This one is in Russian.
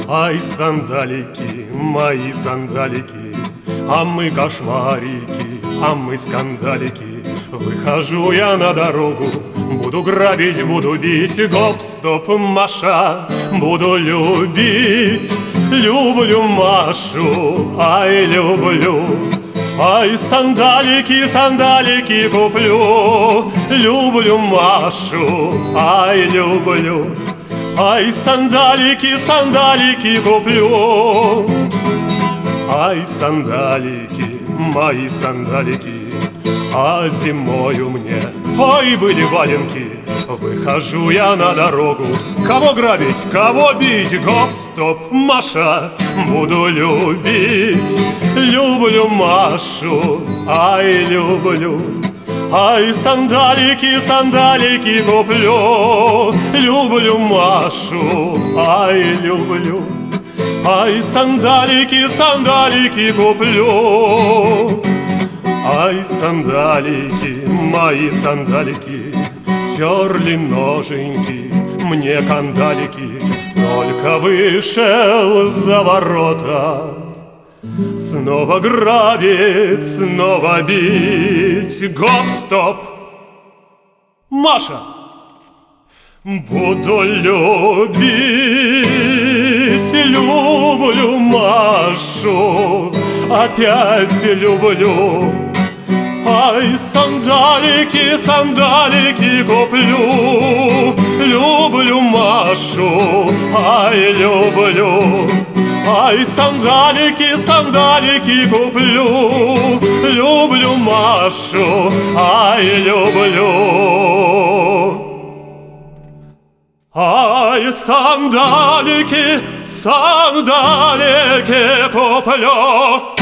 Ай, сандалики, мои сандалики, а мы кошмарики, а мы скандалики. Выхожу я на дорогу, буду грабить, буду бить. Гоп-стоп, Маша, буду любить. Люблю Машу, ай, люблю. Ай, сандалики, сандалики куплю. Люблю Машу, ай, люблю. Ай, сандалики, сандалики куплю. Ай, сандалики, мои сандалики, а зимою мне, ой, были валенки. Выхожу я на дорогу, кого грабить, кого бить. Гоп-стоп, Маша, буду любить. Люблю Машу, ай, люблю. Ай, сандалики, сандалики куплю. Люблю Машу, ай, люблю. Ай, сандалики, сандалики куплю. Ай, сандалики, мои сандалики, терли ноженьки мне кандалики. Только вышел за ворота, снова грабить, снова бить. Гоп-стоп, Маша, буду любить. Люблю Машу, опять люблю. Ай, сандалики, сандалики куплю. Люблю Машу, ай, люблю. Ай, сандалики, сандалики куплю. Люблю Машу, ай, люблю. Ай, сандалики, сандалики куплю.